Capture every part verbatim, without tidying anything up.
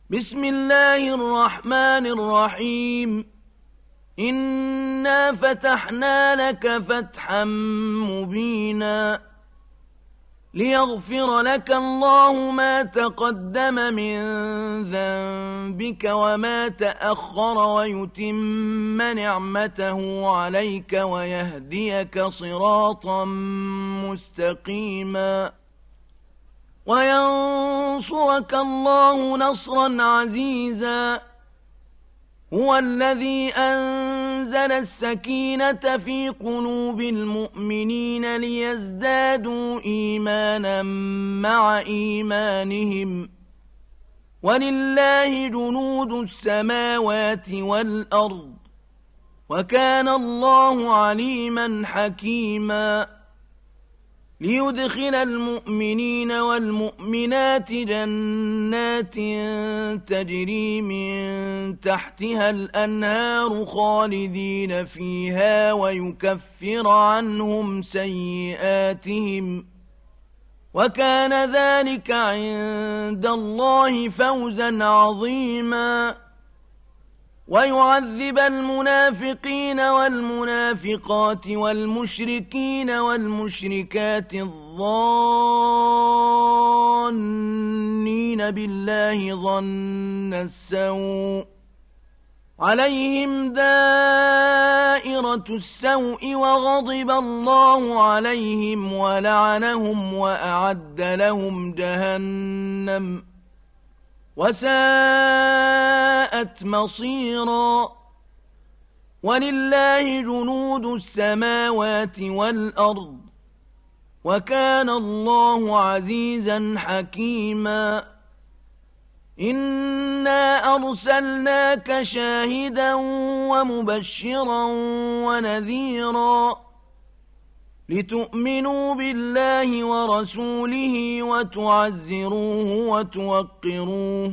بسم الله الرحمن الرحيم. إنا فتحنا لك فتحا مبينا ليغفر لك الله ما تقدم من ذنبك وما تأخر ويتم نعمته عليك ويهديك صراطا مستقيما وينصرك الله نصرا عزيزا. هو الذي أنزل السكينة في قلوب المؤمنين ليزدادوا إيمانا مع إيمانهم ولله جنود السماوات والأرض وكان الله عليما حكيما. ليدخل المؤمنين والمؤمنات جنات تجري من تحتها الأنهار خالدين فيها ويكفر عنهم سيئاتهم وكان ذلك عند الله فوزا عظيما. ويعذب المنافقين والمنافقات والمشركين والمشركات الظانين بالله ظن السوء عليهم دائرة السوء وغضب الله عليهم ولعنهم وأعد لهم جهنم وساءت مصيرا. ولله جنود السماوات والأرض وكان الله عزيزا حكيما. إنا أرسلناك شاهدا ومبشرا ونذيرا لتؤمنوا بالله ورسوله وتعزروه وتوقروه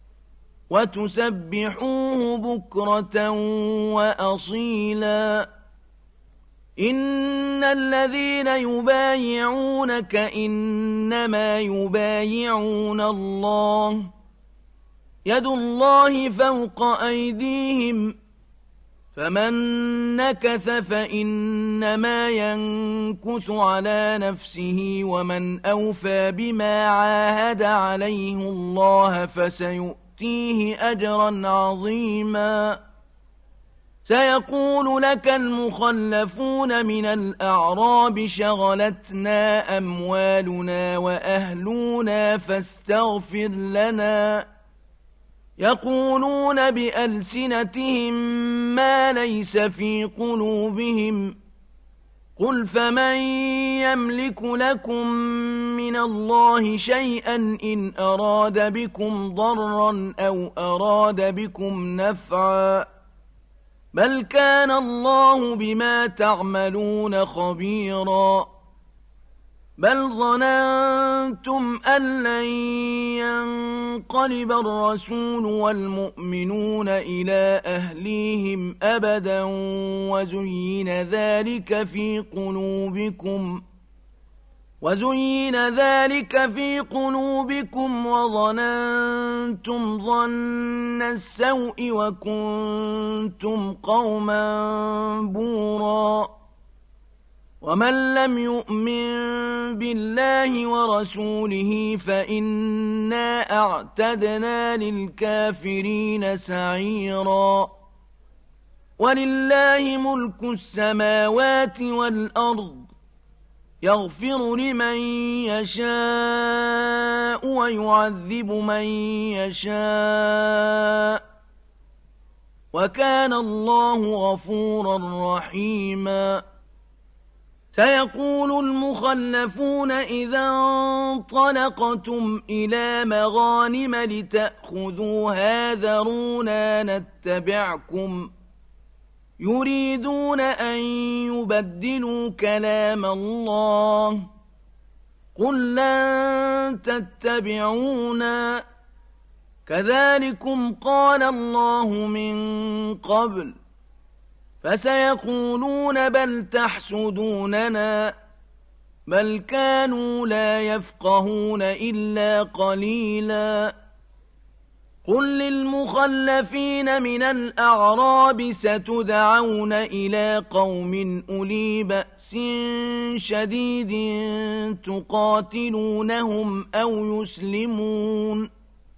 وتسبحوه بكرة وأصيلا. إن الذين يبايعونك إنما يبايعون الله يد الله فوق أيديهم فمن نكث فإنما ينكث على نفسه ومن أوفى بما عاهد عليه الله فسيؤتيه أجرا عظيما. سيقول لك المخلفون من الأعراب شغلتنا أموالنا وأهلنا فاستغفر لنا. يقولون بألسنتهم ما ليس في قلوبهم قل فمن يملك لكم من الله شيئا إن أراد بكم ضرا أو أراد بكم نفعا بل كان الله بما تعملون خبيرا. بل ظننتم أن لن ينقلب الرسول والمؤمنون إلى أهليهم أبدا وزين ذلك في قلوبكم وزين ذلك في قلوبكم وظننتم ظن السوء وكنتم قوما بورا. ومن لم يؤمن بالله ورسوله فإنا أعتدنا للكافرين سعيرا. ولله ملك السماوات والأرض يغفر لمن يشاء ويعذب من يشاء وكان الله غفورا رحيما. سيقول المخلفون إذا انطلقتم إلى مغانم لتأخذوها ذرونا نتبعكم يريدون أن يبدلوا كلام الله قل لن تتبعونا كذلكم قال الله من قبل فسيقولون بل تحسدوننا بل كانوا لا يفقهون إلا قليلا قل للمخلفين من الأعراب ستدعون إلى قوم أولي بأس شديد تقاتلونهم أو يسلمون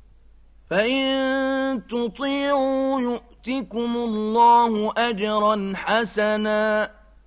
فإن تطيعوا يؤتكم الله أجرا حسنا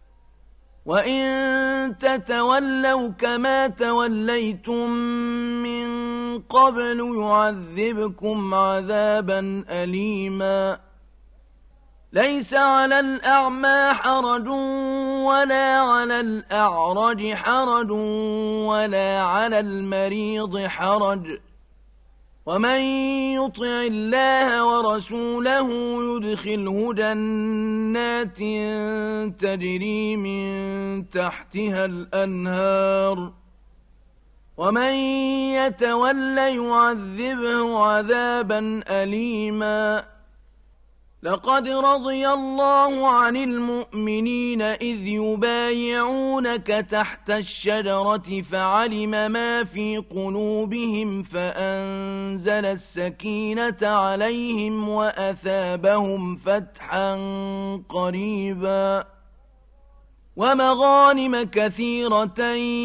وإن تتولوا كما توليتم من قبل يعذبكم عذابا أليما ليس على الأعمى حرج ولا على الأعرج حرج ولا على المريض حرج ومن يطع الله ورسوله يدخله جنات تجري من تحتها الأنهار ومن يتول يعذبه عذابا أليما لقد رضي الله عن المؤمنين إذ يبايعونك تحت الشجرة فعلم ما في قلوبهم فأنزل السكينة عليهم وأثابهم فتحا قريبا ومغانم كثيرة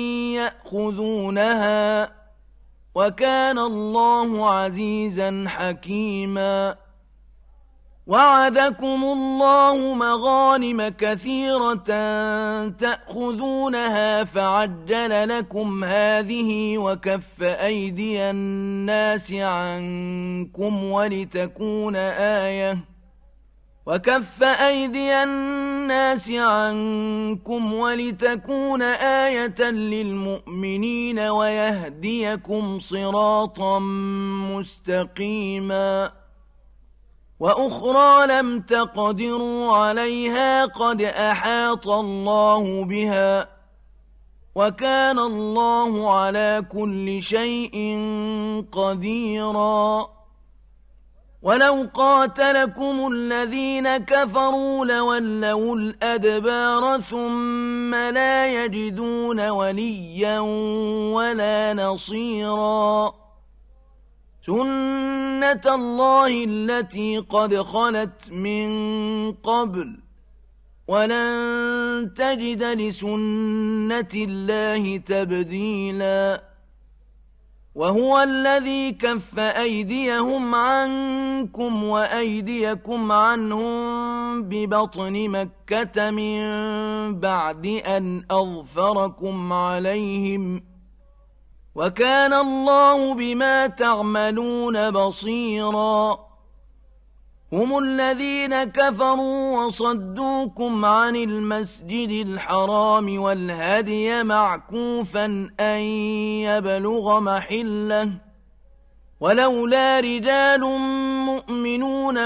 يأخذونها وكان الله عزيزا حكيما وعدكم الله مغانم كثيرة تأخذونها فعجل لكم هذه وكف أيدي الناس عنكم ولتكون آية وكف أيدي الناس عنكم ولتكون آية للمؤمنين ويهديكم صراطا مستقيما وأخرى لم تقدروا عليها قد أحاط الله بها وكان الله على كل شيء قديرا ولو قاتلكم الذين كفروا لولوا الأدبار ثم لا يجدون وليا ولا نصيرا سنة الله التي قد خلت من قبل ولن تجد لسنة الله تبديلا وهو الذي كف أيديهم عنكم وأيديكم عنهم ببطن مكة من بعد أن أظفركم عليهم وكان الله بما تعملون بصيرا هم الذين كفروا وصدوكم عن المسجد الحرام والهدي معكوفا أن يبلغ محله ولولا رجال مؤمنون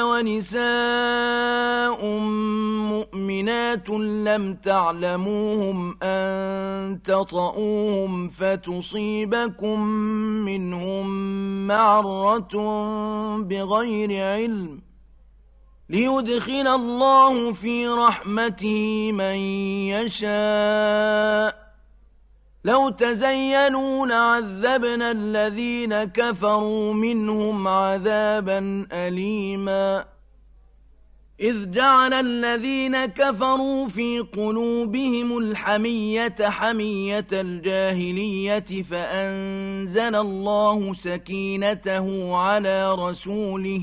ونساء مؤمنات لم تعلموهم أن تطؤوهم فتصيبكم منهم معرة بغير علم ليدخل الله في رحمته من يشاء لو تزينوا لعذبنا الذين كفروا منهم عذابا أليما إذ جعل الذين كفروا في قلوبهم الحمية حمية الجاهلية فأنزل الله سكينته على رسوله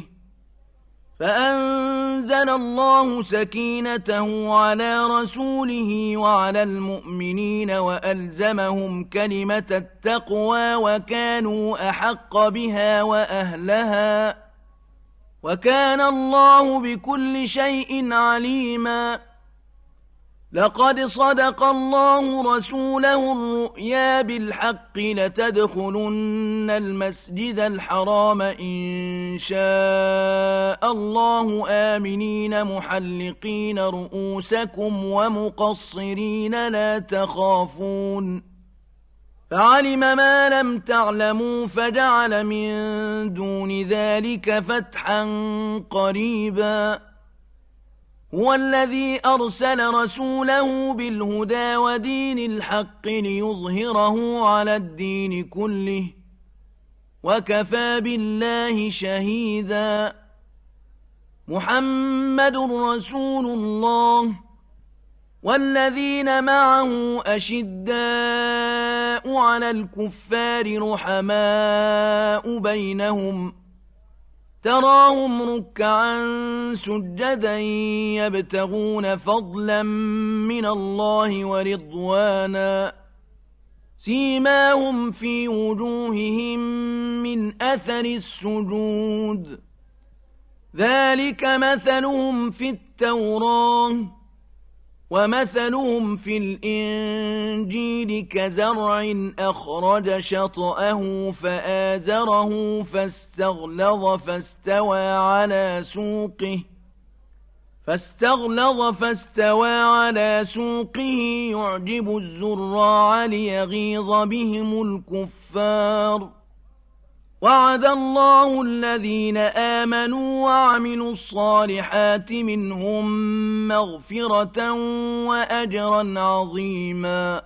فأنزل الله سكينته على رسوله وعلى المؤمنين وألزمهم كلمة التقوى وكانوا أحق بها وأهلها وكان الله بكل شيء عليما لقد صدق الله رسوله الرؤيا بالحق لتدخلن المسجد الحرام إن شاء الله آمنين محلقين رؤوسكم ومقصرين لا تخافون فعلم ما لم تعلموا فجعل من دون ذلك فتحا قريبا هو الذي أرسل رسوله بالهدى ودين الحق ليظهره على الدين كله وكفى بالله شهيدا. محمد رسول الله والذين معه أشداء على الكفار رحماء بينهم تراهم ركعا سجدا يبتغون فضلا من الله ورضوانا سيماهم في وجوههم من أثر السجود ذلك مثلهم في التوراة ومثلهم في الإنجيل كزرع أخرج شطأه فآزره فاستغلظ فاستوى على سوقه فاستغلظ فاستوى على سوقه يعجب الزراع ليغيظ بهم الكفار. وعد الله الذين آمنوا وعملوا الصالحات منهم مغفرة وأجرا عظيما.